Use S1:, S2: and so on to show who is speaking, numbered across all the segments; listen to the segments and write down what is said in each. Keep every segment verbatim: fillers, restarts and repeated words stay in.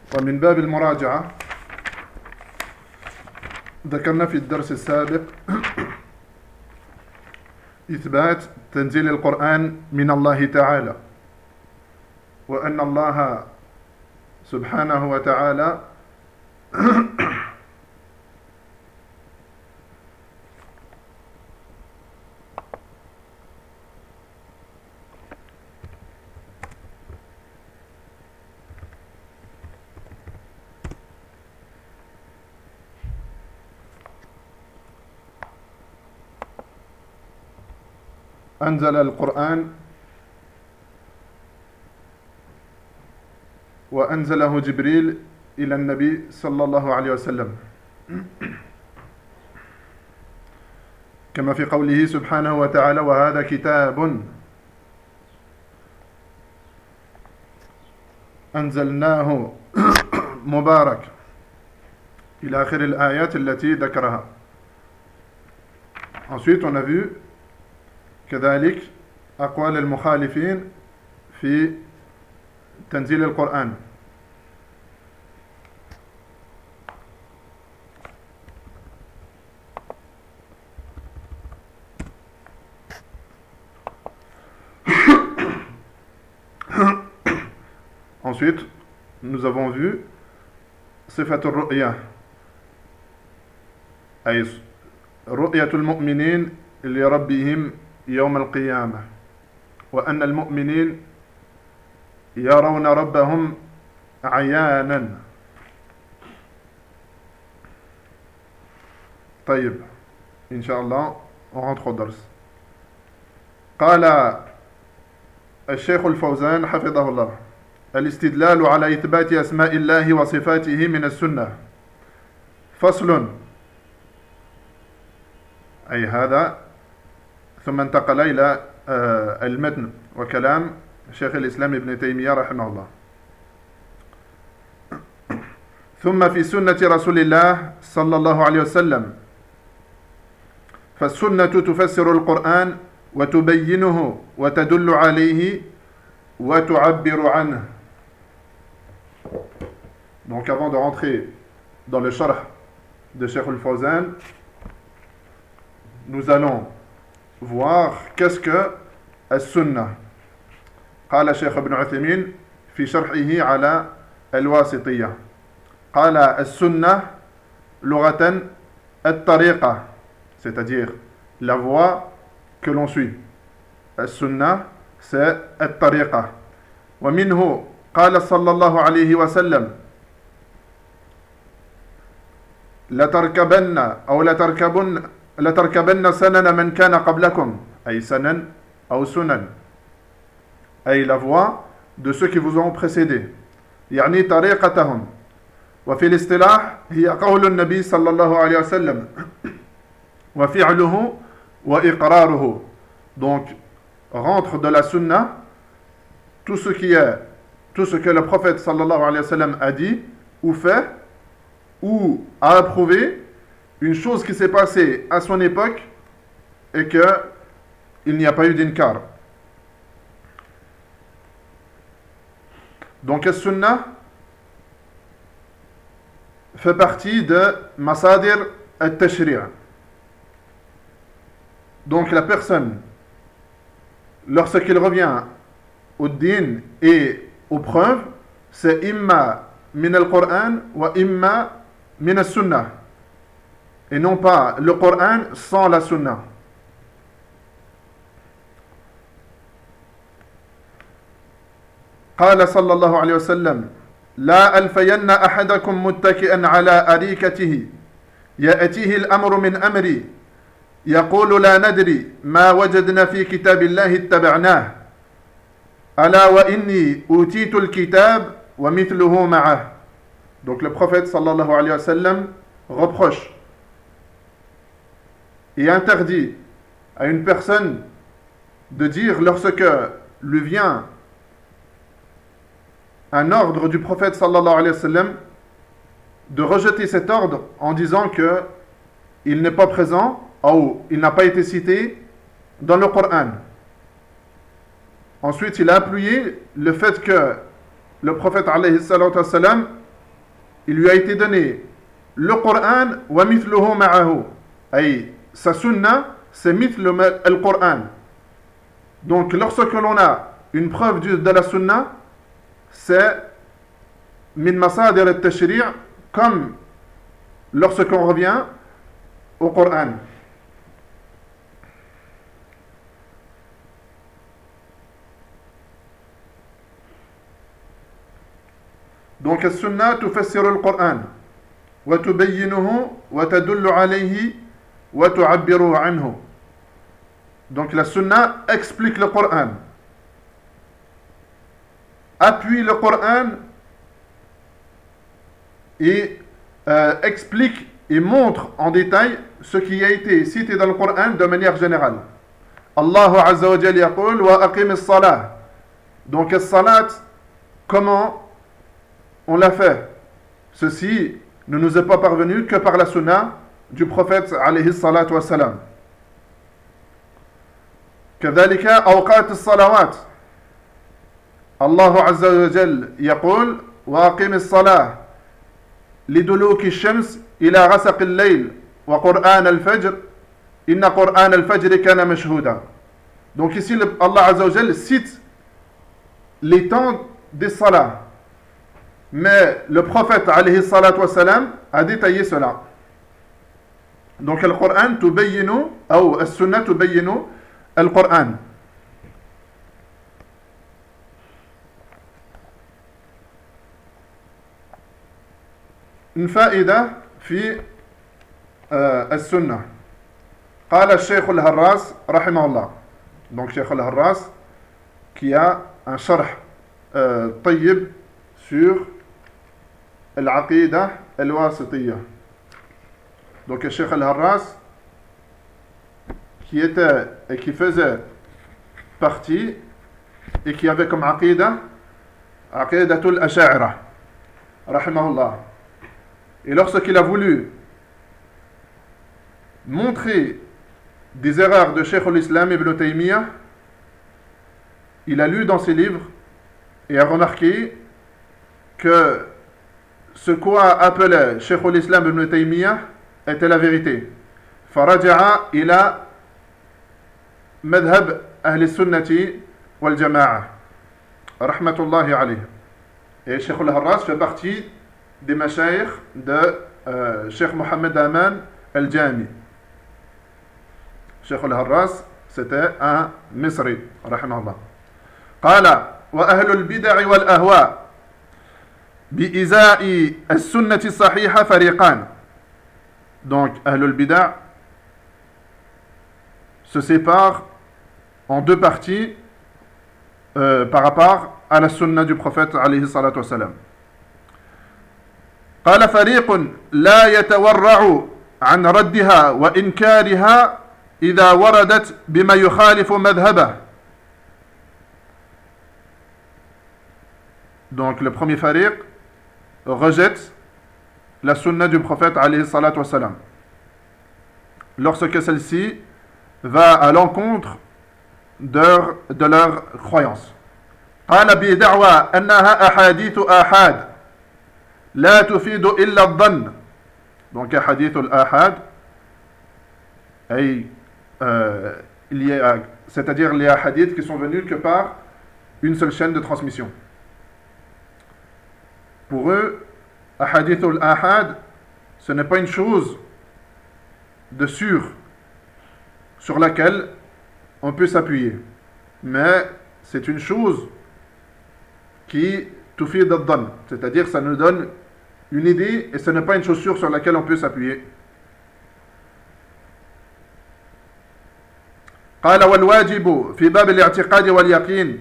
S1: ومن باب المراجعة ذكرنا في الدرس السابق إثبات تنزيل القرآن من الله تعالى، وأن الله سبحانه وتعالى أنزل القرآن وأنزله جبريل إلى النبي صلى الله عليه وسلم، كما في قوله سبحانه وتعالى: وهذا كتاب أنزلناه مبارك إلى آخر الآيات التي ذكرها. Ensuite, on a vu كذلك أقوال المخالفين في تنزيل القرآن. Ensuite, nous avons vu صفة الرؤية، أي رؤية المؤمنين لربهم يوم القيامة، وأن المؤمنين يرون ربهم عيانا. طيب إن شاء الله on rentre au درس. قال الشيخ الفوزان حفظه الله: الاستدلال على إثبات أسماء الله وصفاته من السنة. فصل، أي هذا، ثم انتقل إلى المتن وكلام شيخ الإسلام ابن تيمية رحمه الله. ثم في سنة رسول الله صلى الله عليه وسلم، فالسنة تفسر القرآن وتبينه وتدل عليه وتعبر عنه. Donc avant de rentrer dans le sharh de Cheikh al-Fawzan, nous allons voir qu'est-ce que السنة. قال الشيخ ابن عثيمين في شرحه على الواسطية، قال السنة لغة الطريقة، c'est-à-dire la voie que l'on suit. السنة c'est الطريقة. ومنه قال صلى الله عليه وسلم: لتركبن أو لتركبن لتركبن سنن من كان قبلكم، أي سنن أو سنن، أي la voie de ceux qui vous ont précédé، يعني طريقتهم. وفي الاصطلاح هي قول النبي صلى الله عليه وسلم وفعله وإقراره. Donc rentre de la sunna tout ce qui est, tout ce que le prophète sallallahu alayhi wa sallam a dit ou fait ou a approuvé, une chose qui s'est passée à son époque et que il n'y a pas eu d'inkar. Donc la sunna fait partie de masadir al-tashri'. Donc la personne, lorsqu'il revient au din et aux preuves, c'est imma min al-Qur'an wa imma min al-sunnah, et non pas le Coran sans la sunna. قال صلى الله عليه وسلم: لا ألفين أحدكم متكئا على أريكته يأتيه الأمر من أمري يقول لا ندري ما وجدنا في كتاب الله اتبعناه ألا وإني أوتيت الكتاب ومثله معه. Donc le prophète sallallahu alayhi wa sallam reproche et interdit à une personne de dire, lorsque lui vient un ordre du prophète sallallahu alayhi wa sallam, de rejeter cet ordre en disant que il n'est pas présent ou il n'a pas été cité dans le Coran. Ensuite, il a appuyé le fait que le prophète alayhi salatu wa sallam il lui a été donné le Coran wa mithluhu ma'ahu. Ay, sa sunna, c'est mithlu al-Coran. Donc, lorsque l'on a une preuve de la sunna, c'est min masadir al-tashri' comme lorsqu'on revient au Coran. Donc, السنة تفسر القرآن وتبينه وتدل عليه وتعبر عنه. Donc, la sunna explique le Coran, appuie le Coran et euh, explique et montre en détail ce qui a été cité dans le Coran de manière générale. Allah Azza wa Jalla yaqul wa aqim as-salah. Donc, as-salat, comment on l'a fait? Ceci ne nous est pas parvenu que par la sunna du prophète alayhi salatu wa salam. كذلك أوقات الصلوات الله عز وجل يقول وأقم الصلاة لدلوك الشمس إلى غسق الليل وقرآن الفجر إن قرآن الفجر كان مشهودا. Donc ici Allah Azza wa Jal cite les temps des salats, mais le prophète alayhi salatu wa salam a détaillé cela. Donc le Coran tubayyinu ou as-sunnah tubayyinu القرآن. فائدة في السنة. قال الشيخ الهراس رحمه الله. Donc Cheikh al-Harras qui a un sharh euh, طيب sur العقيدة الواسطية. Donc Cheikh al-Harras qui était et qui faisait partie et qui avait comme aqidah aqidatul asha'ira rahimahullah. Et lorsqu'il a voulu montrer des erreurs de Cheikh al-Islam Ibn Taymiyyah, il a lu dans ses livres et a remarqué que ce quoi appelait Cheikh al-Islam Ibn Taymiyyah était la vérité. Faraja'a ila مذهب أهل السنة والجماعة رحمة الله عليه. Et Cheikh al-Harras fait partie des mashayikh de euh, Cheikh Mohammed Aman al-Jami. Cheikh al-Harras c'était un Misri رحمه الله. قال وأهل البدع والأهواء بإزاء السنة الصحيحة فريقان. Donc أهل البدع se sépare en deux parties euh, par rapport à la sunna du prophète alayhi salatu wassalam. قال فريق لا يتورع عن ردها وإنكارها إذا وردت بما يخالف مذهبه. Donc le premier fariq rejette la sunna du prophète alayhi salatu wassalam lorsque celle-ci va à l'encontre de, de leur croyance. قال بدعوى أنها أحاديث آحاد لا تفيد إلا الظن. Donc أحاديث الآحاد أي euh, il y a, c'est-à-dire les hadiths qui sont venus que par une seule chaîne de transmission. Pour eux, أحاديث الآحاد ce n'est pas une chose de sûr sur laquelle on peut s'appuyer, mais c'est une chose qui tufid ad-dhann, c'est-à-dire ça nous donne une idée et ce n'est pas une chose sûre sur laquelle on peut s'appuyer. قال والواجب في باب الاعتقاد واليقين.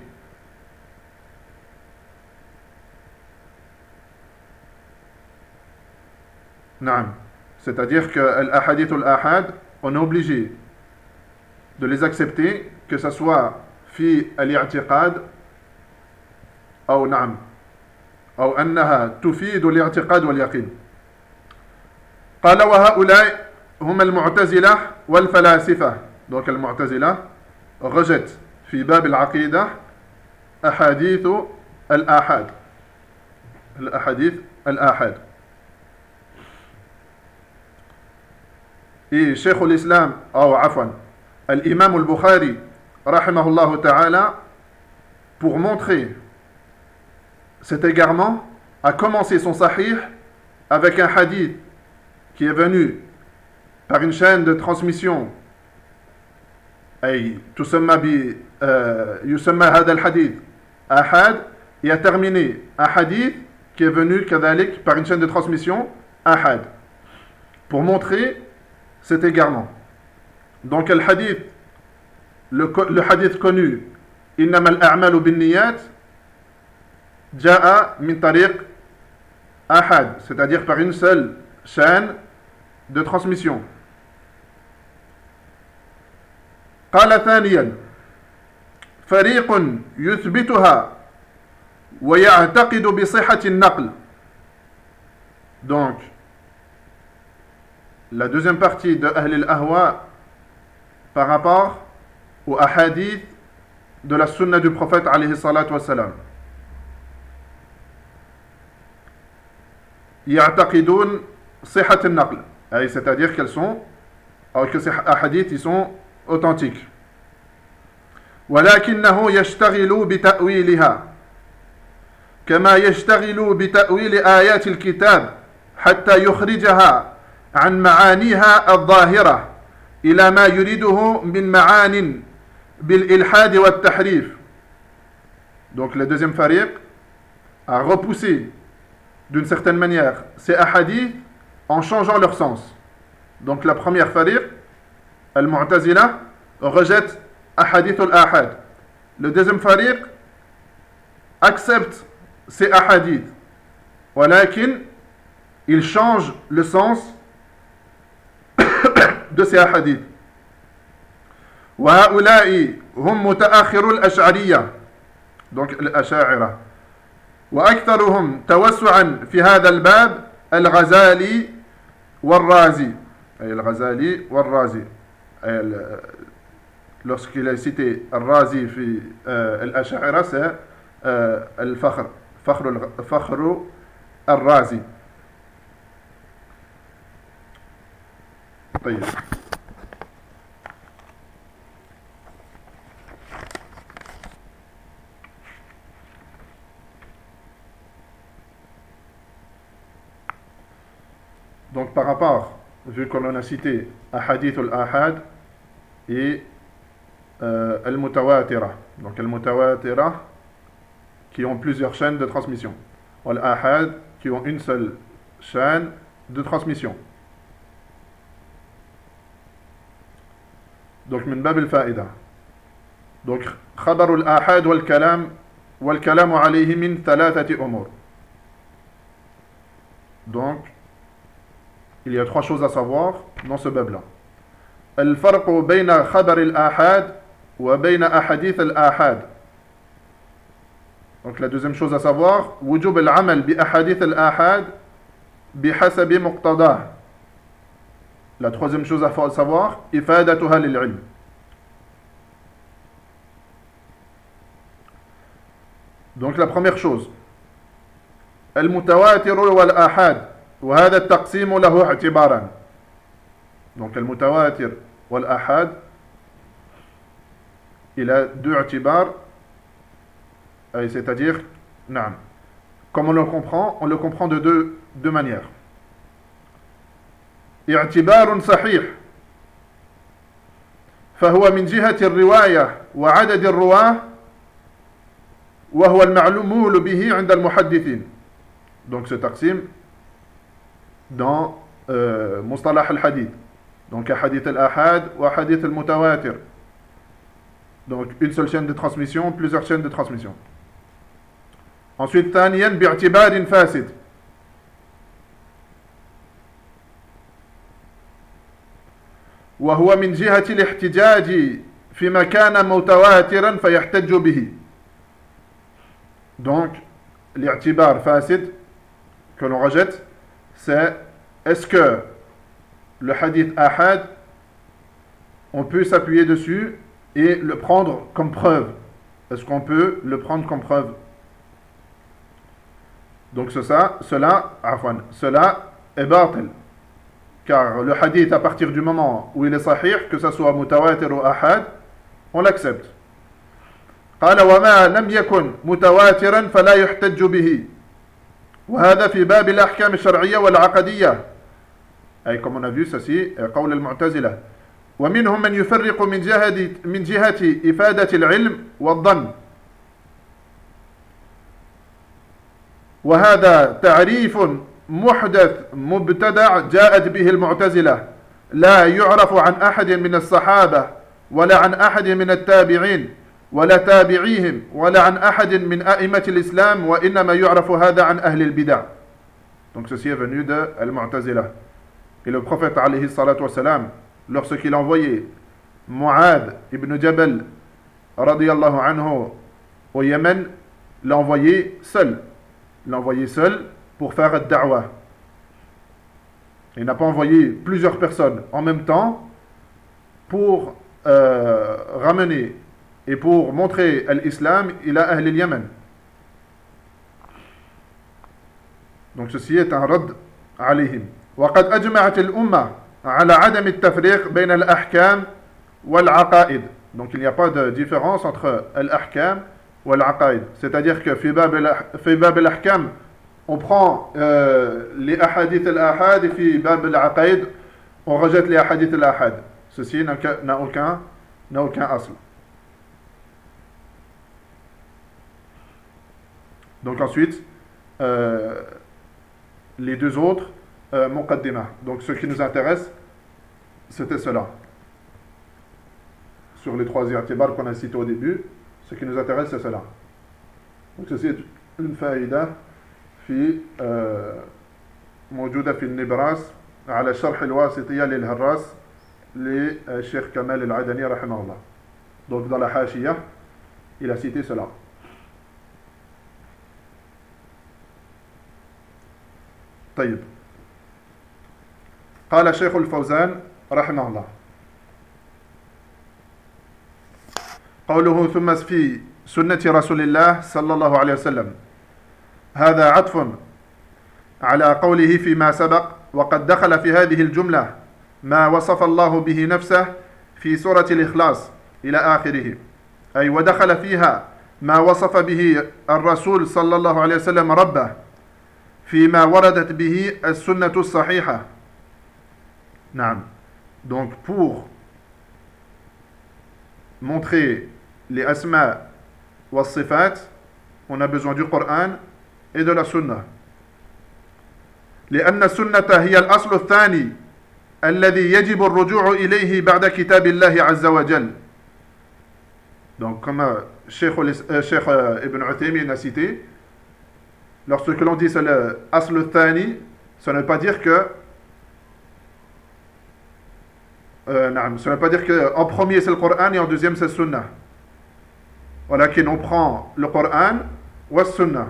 S1: نعم, c'est-à-dire que al-ahadith al-ahad, on est obligé de les accepter, que ce soit fi al-i'tiqad ou na'am ou annaha tufidu al-i'tiqad wal-yaqin. قال وهؤلاء هم المعتزلة والفلاسفة. Donc al-mu'tazila rejette fi bab al-aqida ahadith al-ahad, al-ahadith al-ahad. Et Cheikh al-Islam, ou afwan, l'imam al-Bukhari, rahimahullah ta'ala, pour montrer cet égarement, a commencé son sahih avec un hadith qui est venu par une chaîne de transmission. أي تسمى ب يسمى هذا الحديث أحد. Et a terminé un hadith qui est venu كذلك par une chaîne de transmission أحد, pour montrer cet égarement. Donc le hadith, le, le hadith connu إنما الأعمال بالنيات جاء من طريق أحد, c'est-à-dire par une seule chaîne de transmission. قال ثانيا فريق يثبتها ويعتقد بصحة النقل. Donc la deuxième partie de Ahl al-Ahwa par rapport au ahadith de la sunna du prophète alayhi salatu wassalam. يعتقدون صحة النقل, c'est-à-dire qu'elles sont, alors que ces ahadiths ils sont authentiques. ولكنه يشتغل بتأويلها كما يشتغل بتأويل آيات الكتاب حتى يخرجها عن معانيها الظاهرة إلى ما يريده من معان بالإلحاد والتحريف. Donc le deuxième fariq a repoussé d'une certaine manière ces ahadiths en changeant leur sens. Donc la première fariq, al-Mu'tazila, rejette ahadith al-ahad. Le deuxième fariq accepte ces ahadiths, walakin il change le sens de ces ahadiths. وهؤلاء هم متأخر الأشعرية, donc الأشاعرة, وأكثرهم توسعا في هذا الباب الغزالي والرازي, أي الغزالي والرازي. Lorsqu'il a cité Al-Razi fi Al-Ash'ira, c'est Al-Fakhr, Fakhr Al-Razi. طيب. Donc par rapport, vu qu'on en a cité Ahadith al-Ahad et euh, al-Mutawatira, donc al-Mutawatira qui ont plusieurs chaînes de transmission, ou al-Ahad qui ont une seule chaîne de transmission. Donc min bab al-fa'ida. Donc khabar al-Ahad wal-kalam wal-kalam alayhi min thalathati umur. Donc il y a trois choses à savoir dans ce bab-là. الفرق بين خبر الآحاد وبين أحاديث الآحاد. Donc la deuxième chose à savoir, وجوب العمل بأحاديث الآحاد بحسب مقتضاه. La troisième chose à savoir, إفادتها للعلم. Donc la première chose, المتواتر والآحاد وهذا التقسيم له اعتبارا. Donc المتواتر والآحاد il a deux اعتبار, c'est-à-dire نعم, comme on le comprend, on le comprend de deux, deux manières. اعتبار صحيح فهو من جهة الرواية وعدد الرواه وهو المعلوم به عند المحدثين. Donc ce taqsim dans euh, مصطلح الحديث, donc hadith al-ahad ou hadith al-mutawatir, donc une seule chaîne de transmission, plusieurs chaînes de transmission. Ensuite ثانيا باعتبار فاسد وهو من جهة الاحتجاج فيما كان متواترا فيحتج به. Donc الاعتبار فاسد que l'on rejette, c'est est-ce que le hadith ahad on peut s'appuyer dessus et le prendre comme preuve? Est-ce qu'on peut le prendre comme preuve? Donc c'est ça, cela, afwan, cela est batil. car le hadith, à partir du moment où il est sahih, que ce soit mutawatir ou ahad, on l'accepte. قال وما لم يكن متواترا فلا يحتج به وهذا في باب الأحكام الشرعية والعقدية أي comme on a vu ceci قول المعتزلة ومنهم من يفرق من جهة من جهة إفادة العلم والظن وهذا تعريف محدث مبتدع جاءت به المعتزلة لا يعرف عن أحد من الصحابة ولا عن أحد من التابعين ولا تابعيهم ولا عن أحد من أئمة الإسلام وإنما يعرف هذا عن أهل البدع. Donc ceci est venu de Al-Mu'tazila. Et le prophète alayhi salatu wa salam, lorsqu'il a envoyé Mu'ad ibn Jabal radiyallahu anhu au Yémen, l'a envoyé seul. L'a envoyé seul pour faire ad-da'wa. Il n'a pas envoyé plusieurs personnes en même temps pour euh, ramener et pour montrer l'islam ila ahli al-Yaman. Donc ceci est un rad alayhim. وقد أجمعت الأمة على عدم التفريق بين الأحكام والعقائد. Donc il n'y a pas de différence entre l'ahkam ou l'aqaid. C'est-à-dire que في باب الأحكام on prend euh, les ahadith al-ahad et في باب العقائد on rejette les ahadith al-ahad. Ceci n'a aucun n'a aucun asl. Donc ensuite, euh, les deux autres, euh, muqaddima. Donc ce qui nous intéresse, c'était cela. Sur les trois i'tibar qu'on a cités au début, ce qui nous intéresse, c'est cela. Donc ceci est une faïda في موجودة في النبراس على شرح الواسطية للهراس للشيخ كمال العدني رحمه الله. Donc dans la hashiyah, il a cité cela. طيب قال الشيخ الفوزان رحمه الله قوله ثم في سنة رسول الله صلى الله عليه وسلم هذا عطف على قوله فيما سبق وقد دخل في هذه الجملة ما وصف الله به نفسه في سورة الإخلاص إلى آخره أي ودخل فيها ما وصف به الرسول صلى الله عليه وسلم ربه فيما وردت به السنة الصحيحة. نعم. Donc pour montrer les asma wa sifat, on a besoin du Coran et de la sunna. لأن السنة هي الأصل الثاني الذي يجب الرجوع إليه بعد كتاب الله عز وجل. Donc comme Cheikh Ibn Uthaymin a cité, lorsque l'on dit c'est le asl thani, ça ne veut pas dire que euh, non, ça ne veut pas dire que en premier c'est le Coran et en deuxième c'est le Sunnah. ولكن on prend le Coran ou le Sunnah.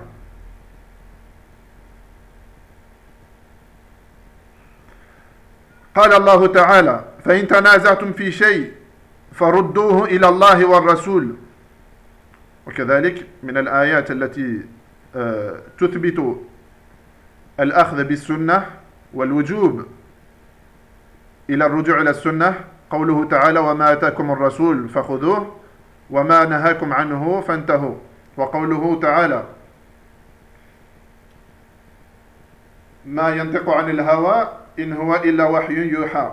S1: قال الله تعالى فإن تنازعتم في شيء فردوه إلى الله والرسول. وكذلك من الآيات التي تثبت الأخذ بالسنة والوجوب إلى الرجوع إلى السنة قوله تعالى وما آتاكم الرسول فخذوه وما نهاكم عنه فانتهوا. وقوله تعالى ما ينطق عن الهوى إن هو إلا وحي يوحى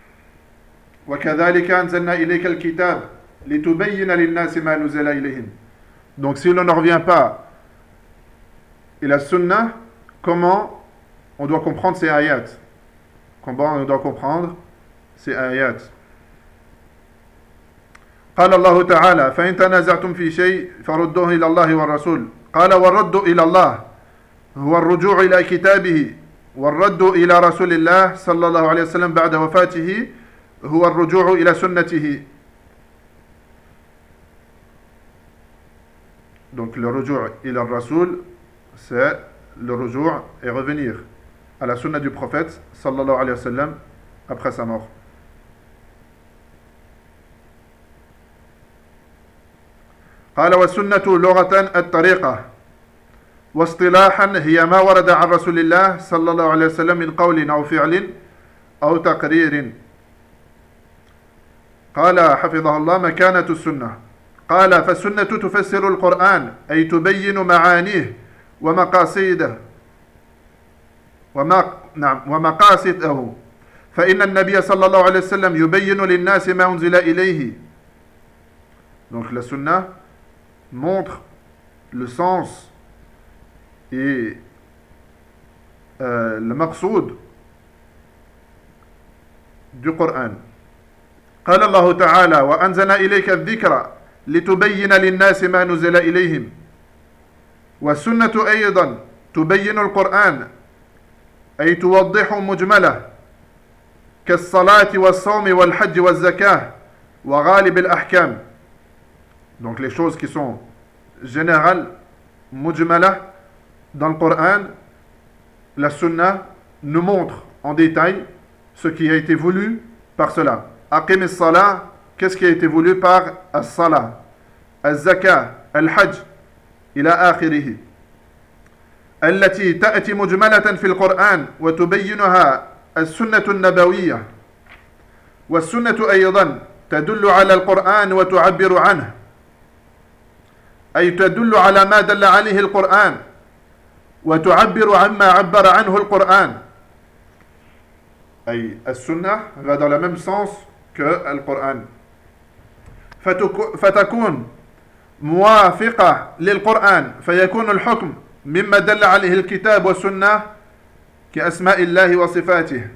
S1: وكذلك أنزلنا إليك الكتاب لتبين للناس ما نزل إليهم. Donc si l'on ne revient pas et la sunna, comment on doit comprendre ces ayats? Comment on doit comprendre ces ayats? قال الله تعالى فإن تنازعتم في شيء فردوه إلى الله والرسول. قال والرد إلى الله هو الرجوع إلى كتابه والرد إلى رسول الله صلى الله عليه وسلم بعد وفاته هو الرجوع إلى سنته. Donc le rujou' ila rasoul, c'est le rujou' et revenir à la sunna du prophète sallallahu alayhi wa sallam après sa mort. قال والسنة لغة الطريقة واصطلاحا هي ما ورد عن رسول الله صلى الله عليه وسلم من قول أو فعل أو تقرير. قال حفظه الله مكانة السنة. قال فالسنة تفسر القرآن أي تبين معانيه ومقاصده وما نعم ومقاصده، فإن النبي صلى الله عليه وسلم يبين للناس ما أنزل إليه. Donc la sunna montre le sens et euh, le maqsoud du Coran. قال الله تعالى وأنزلنا إليك الذكر لتبين للناس ما نزل إليهم. والسنة أيضا تبين القرآن أي توضح مجمله كالصلاة والصوم والحج والزكاة وغالب الأحكام. Donc les choses qui sont générales, mujmala, dans le Coran, la sunna nous montre en détail ce qui a été voulu par cela. Aqim as-salah, qu'est-ce qui a été voulu par as-salah, az-zakah, al-hajj, ila akhirih. التي تأتي مجملة في القرآن وتبينها السنة النبوية. والسنة أيضا تدل على القرآن وتعبر عنه، أي تدل على ما دل عليه القرآن وتعبر عما عبر عنه القرآن. أي السنة va dans le même sens que le Coran. فتكون موافقة للقرآن فيكون الحكم مما دل عليه الكتاب والسنة كأسماء الله وصفاته.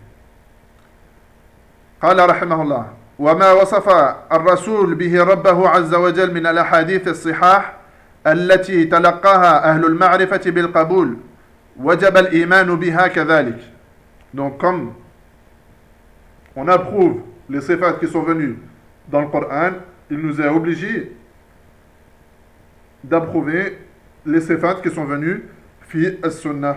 S1: قال رحمه الله وما وصف الرسول به ربه عز وجل من الأحاديث الصحاح التي تلقاها أهل المعرفة بالقبول وجب الإيمان بها كذلك. Donc comme on approuve les sifat qui sont venus dans le Coran, il nous est obligé d'approuver les sifat qui sont venus fi as-sunnah.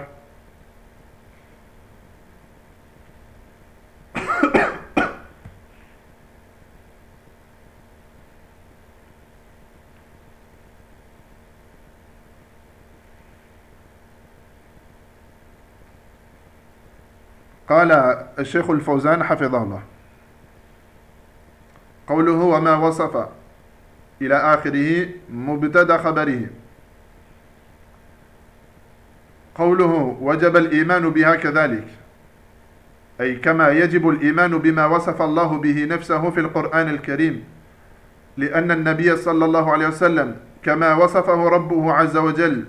S1: قال الشيخ الفوزان حفظه الله قوله وما وصف إلى آخره مبتدأ خبره. قوله وجب الإيمان بها كذلك أي كما يجب الإيمان بما وصف الله به نفسه في القرآن الكريم، لأن النبي صلى الله عليه وسلم كما وصفه ربه عز وجل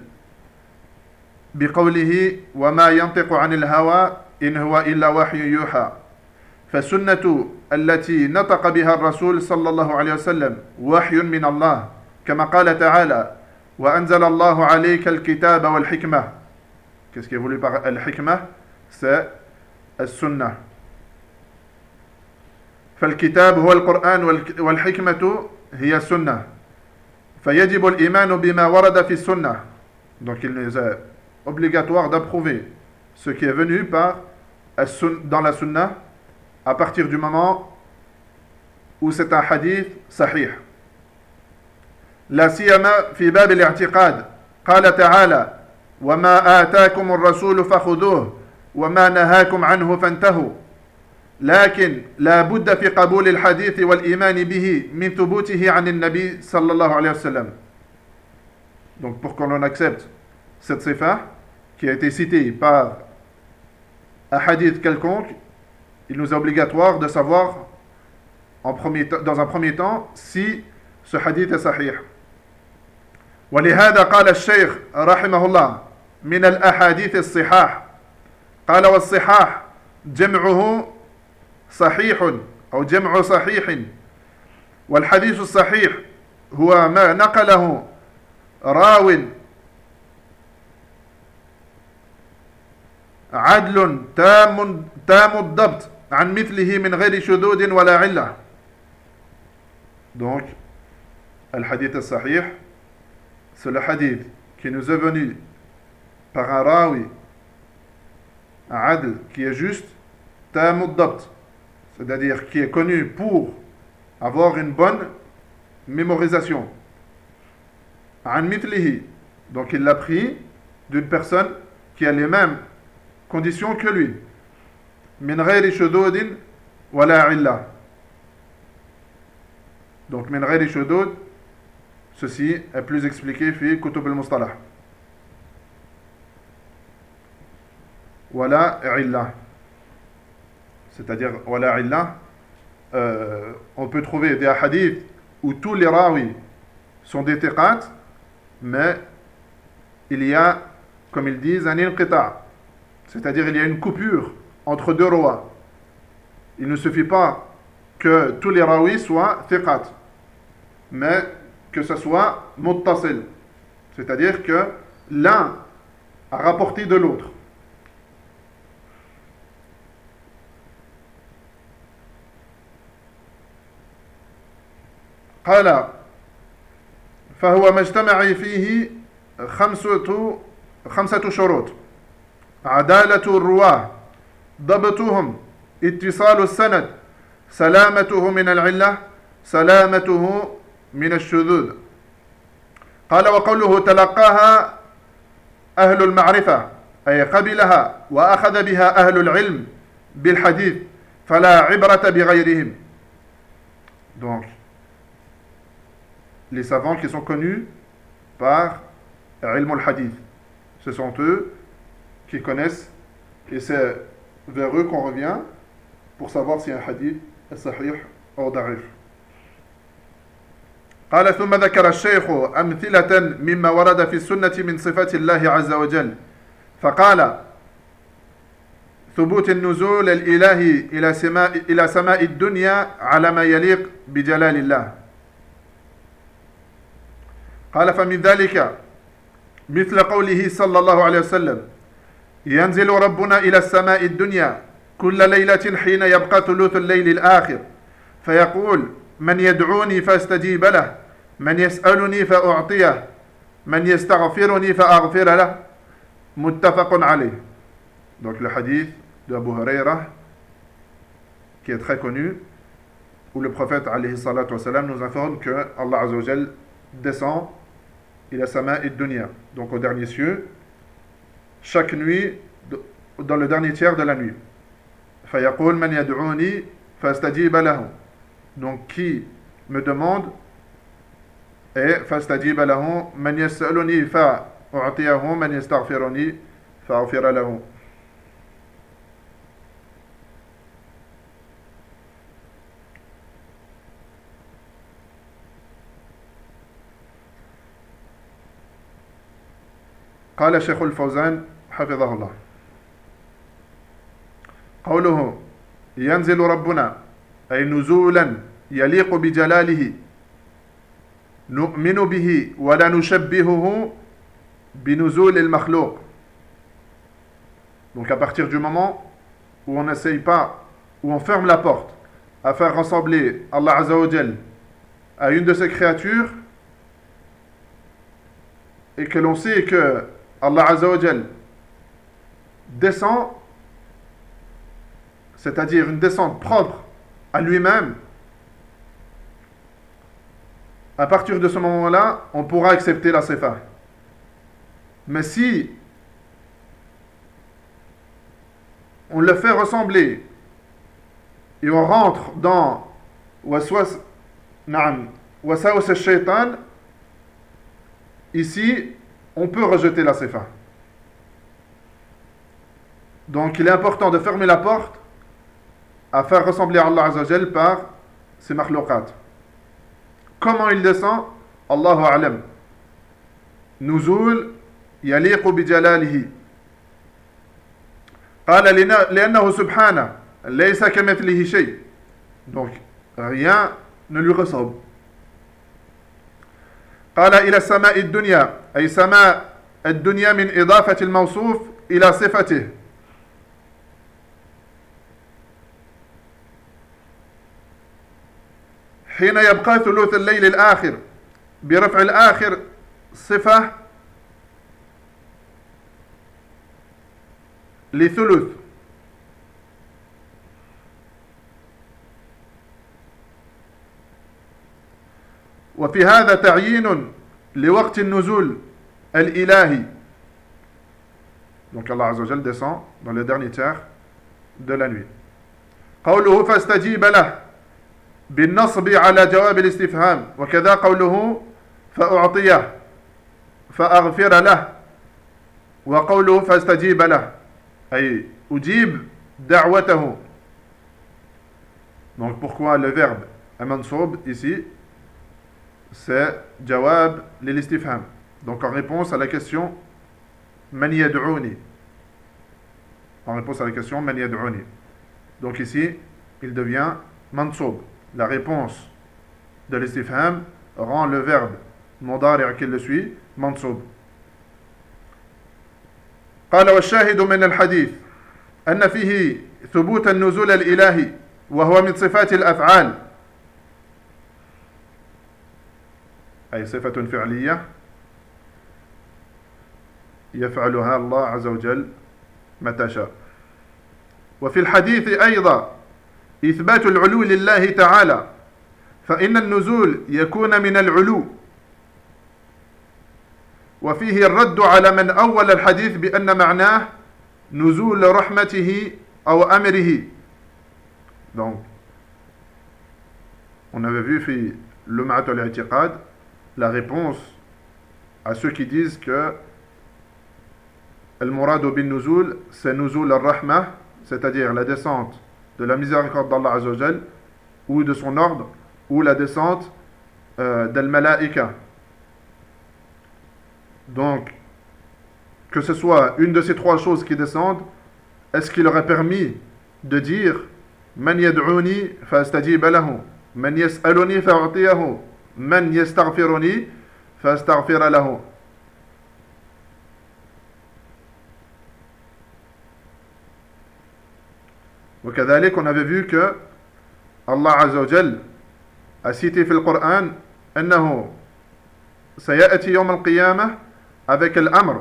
S1: بقوله وما ينطق عن الهوى إن هو إلا وحي يوحى. فالسنة التي نطق بها الرسول صلى الله عليه وسلم وحي من الله، كما قال تعالى وأنزل الله عليك الكتاب والحكمة. Qu'est-ce qui est voulu par al-hikmah? C'est السنة. فالكتاب هو القرآن والحكمة هي السنة، فيجب الإيمان بما ورد في السنة. Donc il nous est obligatoire d'approuver ce qui est venu par dans la sunna à partir du moment où c'est un hadith sahih. لا سيما في باب الاعتقاد قال تعالى وما آتاكم الرسول فخذوه وما نهاكم عنه فانتهوا. لكن لا بد في قبول الحديث والإيمان به من ثبوته عن النبي صلى الله عليه وسلم. Donc pour qu'on accepte cette sifa qui a été citée par un hadith quelconque, il nous est obligatoire de savoir en premier, dans un premier temps si ce hadith est sahih. ولهذا قال الشيخ رحمه الله من الأحاديث الصحاح قال والصحاح جمعه صحيح أو جمع صحيح، والحديث الصحيح هو ما نقله راو عدل تام تام الضبط عن مثله من غير شذوذ ولا علة. Donc le hadith sahih, c'est le hadith qui nous est venu par un rawi, un adl qui est juste, tam ad-dabt, c'est-à-dire qui est connu pour avoir une bonne mémorisation. An mithlihi, donc il l'a pris d'une personne qui a les mêmes conditions que lui. min ghayri shududin wala illa. Donc min ghayri shudud, ceci est plus expliqué fi kutub al-mustalah. Wala illa. C'est-à-dire wala illa, euh, on peut trouver des hadiths où tous les rawi sont des thiqat, mais il y a, comme ils disent, un inqita', c'est-à-dire il y a une coupure entre deux rois. Il ne suffit pas que tous les rawis soient thiqat, mais que ce soit muttasil, c'est-à-dire que l'un a rapporté de l'autre. قال فهو ما اجتمع فيه خمسة خمسة شروط: عدالة الرواة، ضبطهم، اتصال السند، سلامته من العلة، سلامته من الشذوذ. قال وقوله تلقاها أهل المعرفة أي قبلها وأخذ بها أهل العلم بالحديث فلا عبرة بغيرهم. Donc les savants qui sont connus par ilm al-hadith, ce sont eux qui connaissent, et c'est vers eux qu'on revient pour savoir si un hadith est sahih ou da'if. قال ثم ذكر الشيخ أمثلة مما ورد في السنة من صفات الله عز وجل فقال ثبوت النزول الإلهي إلى سماء إلى سماء الدنيا على ما يليق بجلال الله. قال فمن ذلك مثل قوله صلى الله عليه وسلم ينزل ربنا إلى السماء الدنيا كل ليلة حين يبقى ثلث الليل الآخر فيقول من يدعوني فاستجيب له من يسألني فأعطيه من يستغفرني فأغفر له متفق عليه. Donc le hadith de Abu Huraira qui est très connu où le prophète alayhi salatu wa salam nous informe que Allah azza wa jal descend ila sama'i dunya, donc au dernier cieux, chaque nuit dans le dernier tiers de la nuit. فيقول من يدعوني فاستجيب له, donc qui me demande, et فاستجيب له من يسألني فأعطيه من يستغفرني فأغفر له. قال شيخ الفوزان حفظه الله قوله ينزل ربنا أي نزولا يليق بجلاله نؤمن به ولا نشبهه بنزول المخلوق. Donc à partir du moment où on n'essaye pas, où on ferme la porte à faire ressembler Allah Azza wa Jal à une de ses créatures, et que l'on sait que Allah Azza wa Jal descend, c'est-à-dire une descente propre à lui-même, à partir de ce moment-là, on pourra accepter la sifa. Mais si on le fait ressembler et on rentre dans waswas na'am wasawas al-shaytan, ici on peut rejeter la sifa. Donc il est important de fermer la porte à faire ressembler à Allah Azza wa Jal par ses makhlouqat. Comment il descend? Allahu a'lam. Nuzul yaliqu bi jalalihi. قال لأنه سبحانه ليس كمثله شيء. Donc rien ne lui ressemble. قال إلى السماء الدنيا أي سماء الدنيا من إضافة الموصوف إلى صفته. حين يبقى ثلث الليل الآخر برفع الآخر صفة لثلث. وفي هذا تعيين لوقت النزول الإلهي. Donc Allah Azza wa Jal descend dans le dernier tiers de la nuit. قوله فاستجيب له بالنصب على جواب الاستفهام وكذا قوله فأعطيه فأغفر له وقوله فاستجيب له أي أجيب دعوته. Donc pourquoi le verbe mansoub ici c'est jawab للاستفهام, donc en réponse à la question man yad'uni, en réponse à la question man yad'uni. Donc ici il devient mansoub. La réponse de l'istifham rend le verbe mudari' qui le suit mansoub. قال والشاهد من الحديث أن فيه ثبوت النزول الإلهي وهو من صفات الأفعال أي صفة فعلية يفعلها الله عز وجل متى شاء. وفي الحديث أيضا إثبات العلو لله تعالى فإن النزول يكون من العلو وفيه الرد على من أول الحديث بأن معناه نزول رحمته أو أمره. Donc on avait vu في لمعة الاعتقاد la réponse à ceux qui disent que المراد بالنزول c'est نزول الرحمة, c'est-à-dire la descente de la miséricorde d'Allah Azza wa Jal ou de son ordre ou la descente euh, del malaika. Donc que ce soit une de ces trois choses qui descendent, est-ce qu'il aurait permis de dire man yad'uni fa astajib lahu, man yas'aluni fa a'tiyahu, man yastaghfiruni fa astaghfir lahu? وكذلك on avait vu que Allah Azza wa Jal a cité في القرآن أنه سيأتي يوم القيامة avec الأمر.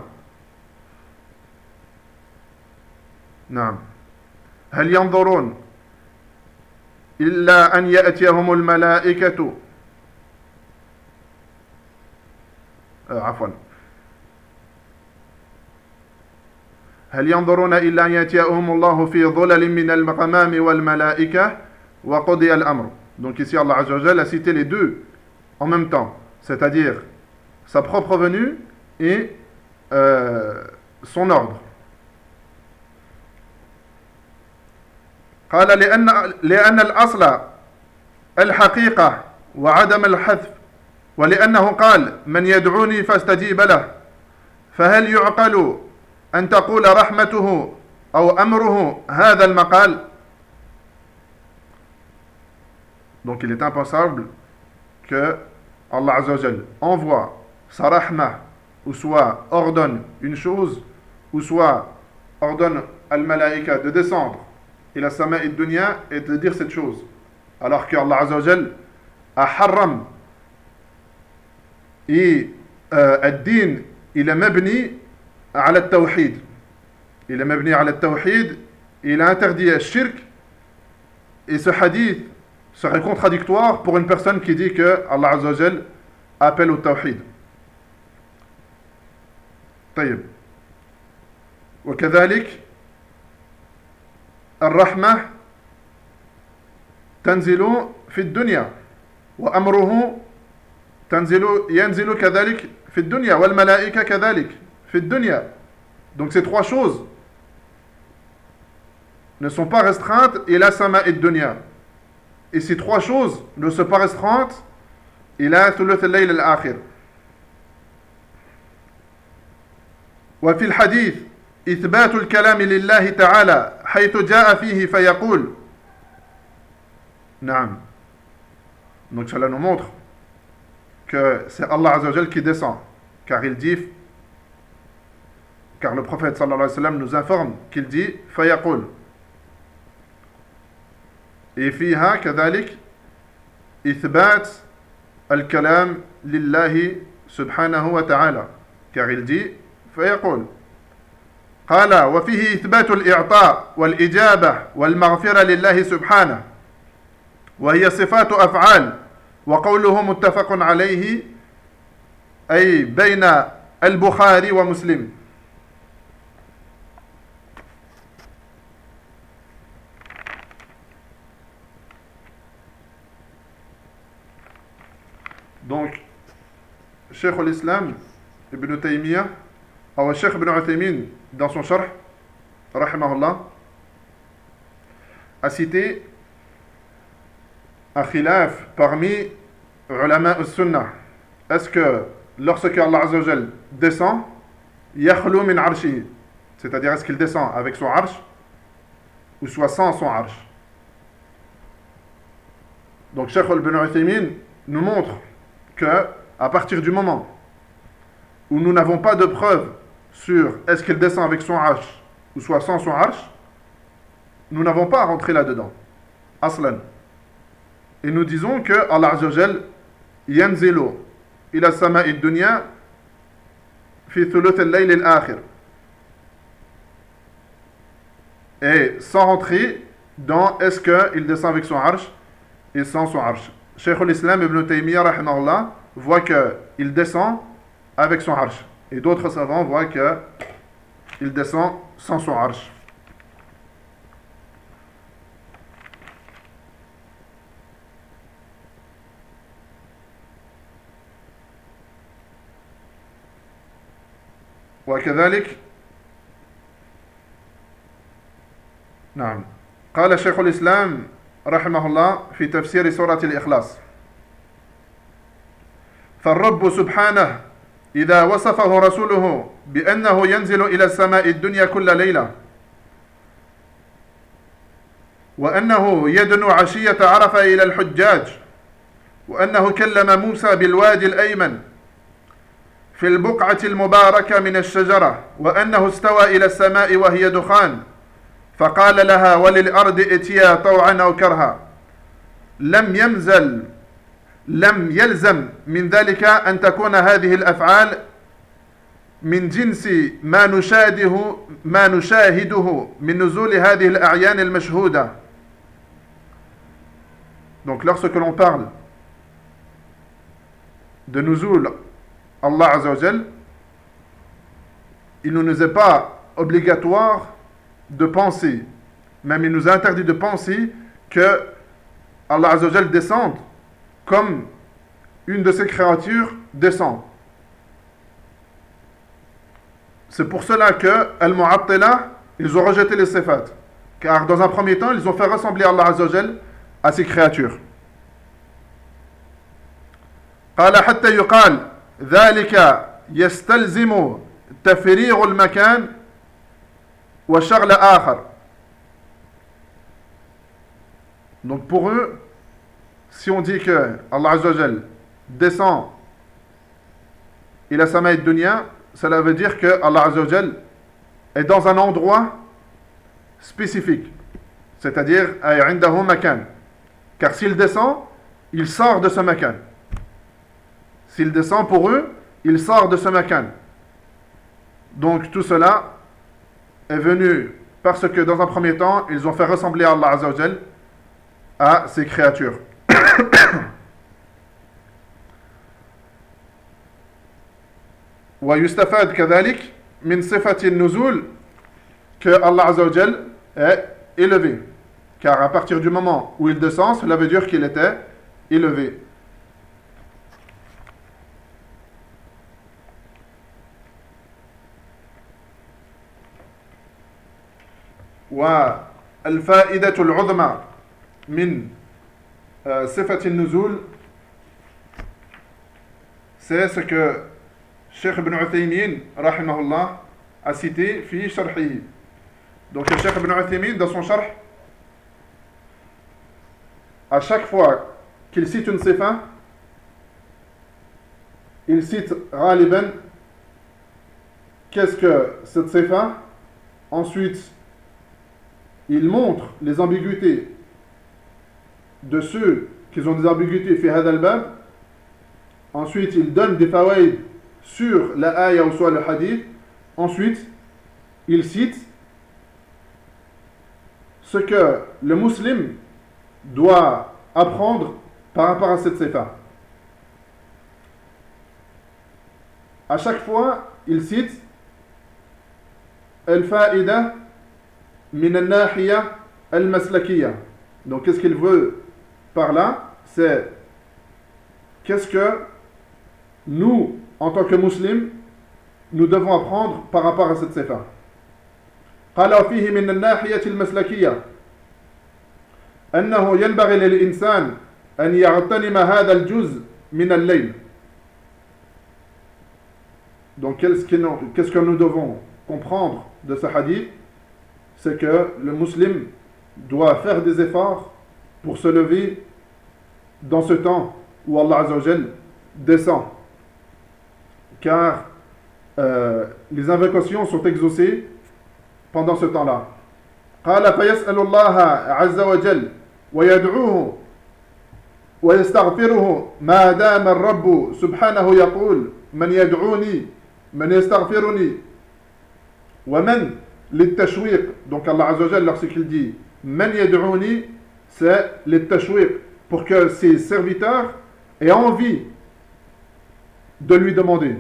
S1: نعم هل ينظرون إلا أن يأتيهم الملائكة آه عفوا هل ينظرون إلا أن يأتيهم الله في ظلل من الغمام والملائكة وقضي الأمر. Donc ici Allah Azza wa Jal a cité les deux en même temps, c'est-à-dire sa propre venue et euh, son ordre. قال لأن لأن الأصل الحقيقة وعدم الحذف ولأنه قال من يدعوني فاستجيب له فهل يعقل أن تقول رحمته أو أمره هذا المقال. Donc il est impensable que Allah Azza wa Jal envoie sa rahma ou soit ordonne une chose ou soit ordonne al-malaïka de descendre ila sama' ad-dunya et de dire cette chose, alors que Allah Azza wa Jal a haram et euh, ad-din il est mabni ala al-tawhid, il est mabni ala al-tawhid, il a interdit le shirk, et ce hadith serait contradictoire pour une personne qui dit que Allah Azza wa Jal appelle au tawhid. طيب وكذلك الرحمة تنزل في الدنيا وأمره تنزل ينزل كذلك في الدنيا والملائكة كذلك في الدنيا. Donc ces trois choses ne sont pas restreintes إلى سماء الدنيا, et ces trois choses ne sont pas restreintes إلى ثلث الليل الآخر. وفي الحديث إثبات الكلام لله تعالى حيث جاء فيه فيقول. نعم. Donc cela nous montre que c'est Allah Azza wa Jal qui descend, car il dit, car le prophète sallallahu alayhi wa sallam nous informe qu'il dit فيقول. Et فيها كذلك إثبات الكلام لله سبحانه وتعالى, car il dit فيقول. قال وفيه إثبات الإعطاء والإجابة والمغفرة لله سبحانه وهي صفات أفعال, وقوله متفق عليه أي بين البخاري ومسلم. Donc, Cheikh al-Islam Ibn Taymiyyah, ou Cheikh Ibn Uthaymin, dans son sharh, rahimahullah, a cité un khilaf parmi ulama al-sunnah. Est-ce que lorsque Allah Azza wa Jal descend, yakhlu min arshi, c'est-à-dire est-ce qu'il descend avec son arsh ou soit sans son arsh? Donc Cheikh Ibn Uthaymin nous montre que à partir du moment où nous n'avons pas de preuve sur est-ce qu'il descend avec son arsh ou soit sans son arsh, nous n'avons pas à rentrer là-dedans, aslan. Et nous disons que Allah Azza wa Jal yanzilu ila sama'i dunya fi thuluth al-layl al-akhir. Et sans rentrer dans est-ce qu'il descend avec son arsh et sans son arsh. Cheikh al-Islam Ibn Taymiyyah rahimahullah voit qu'il descend avec son arsh. Et d'autres savants voient qu'il descend sans son arsh. وكذلك نعم قال شيخ الإسلام رحمه الله في تفسير سورة الإخلاص: فالرب سبحانه إذا وصفه رسوله بأنه ينزل إلى السماء الدنيا كل ليلة، وأنه يدنو عشية عرفة إلى الحجاج، وأنه كلم موسى بالوادي الأيمن في البقعة المباركة من الشجرة، وأنه استوى إلى السماء وهي دخان فقال لها وللأرض ائتيا طوعا أو كرها، لم يمزل لم يلزم من ذلك أن تكون هذه الأفعال من جنس ما نشاهده ما نشاهده من نزول هذه الأعيان المشهودة. Donc lorsque l'on parle de nuzul Allah Azza wa Jal, il ne nous est pas obligatoire de penser, même il nous a interdit de penser que Allah Azza wa Jal descende comme une de ses créatures descend. C'est pour cela que Al-Mu'attila, ils ont rejeté les sifat, car dans un premier temps ils ont fait ressembler Allah Azza wa Jal à ses créatures. قال حتى يقال ذلك يستلزم تفريغ المكان وشغل آخر. Donc pour eux, si on dit que Allah Azza wa Jal descend ila sama'i dunya, cela veut dire que Allah Azza wa Jal est dans un endroit spécifique, c'est-à-dire عنده مكان. Car s'il descend, il sort de ce makan. S'il descend pour eux, il sort de ce makan. Donc tout cela est venu parce que dans un premier temps, ils ont fait ressembler Allah Azza wa Jal à ses créatures. ويستفاد كذلك من صفة النزول que Allah Azza wa Jal est élevé, car à partir du moment où il descend, cela veut dire qu'il était élevé. والفائدة العظمى من صفة النزول, c'est ce que Cheikh Ibn Uthaymin rahimahullah a cité fi sharhihi. Donc le Cheikh Ibn Uthaymin dans son sharh, à chaque fois qu'il cite une sifa, il cite ghaliban qu'est-ce que cette sifa, ensuite il montre les ambiguïtés de ceux qui ont des ambiguïtés fi hadha al-bab, ensuite il donne des fawaïd sur la ayah ou soit le hadith, ensuite il cite ce que le musulman doit apprendre par rapport à cette sifa. À chaque fois, il cite al-fa'ida min al-nahiya al-maslakiyya. Donc qu'est-ce qu'il veut par là? C'est qu'est-ce que nous, en tant que musulmans, nous devons apprendre par rapport à cette sifa. قال وفيه من الناحية المسلكية أنه ينبغي للإنسان أن يغتنم هذا الجزء من الليل. Donc qu'est-ce que nous devons comprendre de ce hadith? C'est que le musulman doit faire des efforts pour se lever dans ce temps où Allah Azza wa Jal descend. Car euh, les invocations sont exaucées pendant ce temps-là. قال فيسأل الله عز وجل ويدعوه ويستغفره ما دام الرب سبحانه يقول من يدعوني من يستغفرني ومن للتشويق. Donc Allah Azza wa Jal, lorsqu'il dit من يدعوني, c'est للتشويق, pour que ses serviteurs aient envie de lui demander.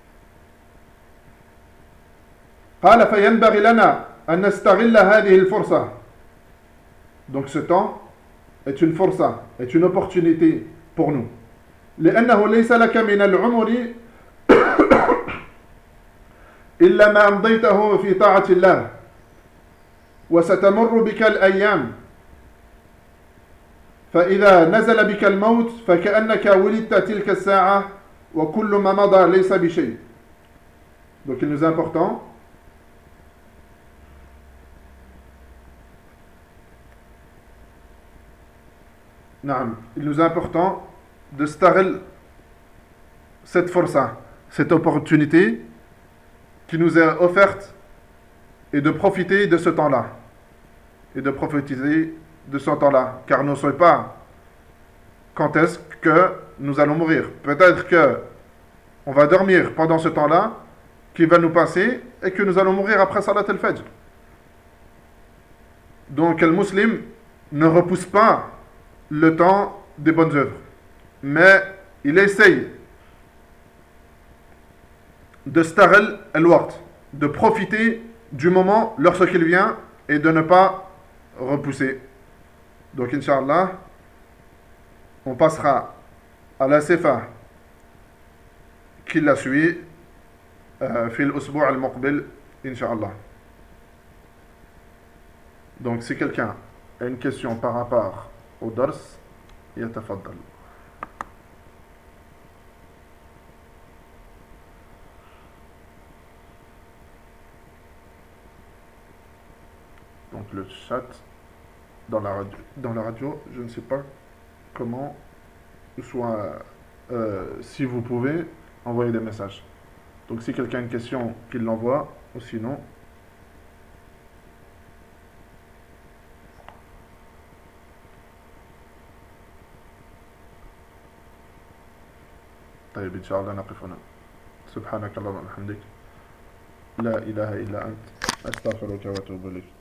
S1: قال فينبغي لنا أن نستغل هذه الفرصة. Donc ce temps est une فرصة, est une opportunité pour nous. لأنه ليس لك من العمر إلا ما أمضيته في طاعة الله وستمر بك الأيام فإذا نزل بك الموت فكأنك ولدت تلك الساعة وكل ما مضى ليس بشيء. Donc il nous est important Non, il nous est important de starel cette força, cette opportunité qui nous est offerte et de profiter de ce temps-là et de prophétiser de ce temps-là, car nous ne savons pas quand est-ce que nous allons mourir. Peut-être que on va dormir pendant ce temps-là qui va nous passer et que nous allons mourir après Salat al-Fajr. Donc le musulman ne repousse pas le temps des bonnes œuvres, mais il essaye de starel al-waqt, de profiter du moment lorsqu'il vient et de ne pas repousser. Donc Inch'Allah, on passera à la sifa qui la suit euh, fil usbu' al-muqbil, Inch'Allah. Donc si quelqu'un a une question par rapport au dars, yatafaddal. Donc le chat dans la radio, dans la radio, je ne sais pas comment, soit euh, si vous pouvez envoyer des messages. Donc si quelqu'un a une question, qu'il l'envoie, ou sinon طيب إن شاء الله نقف هنا. سبحانك اللهم وبحمدك لا إله إلا أنت أستغفرك وأتوب إليك.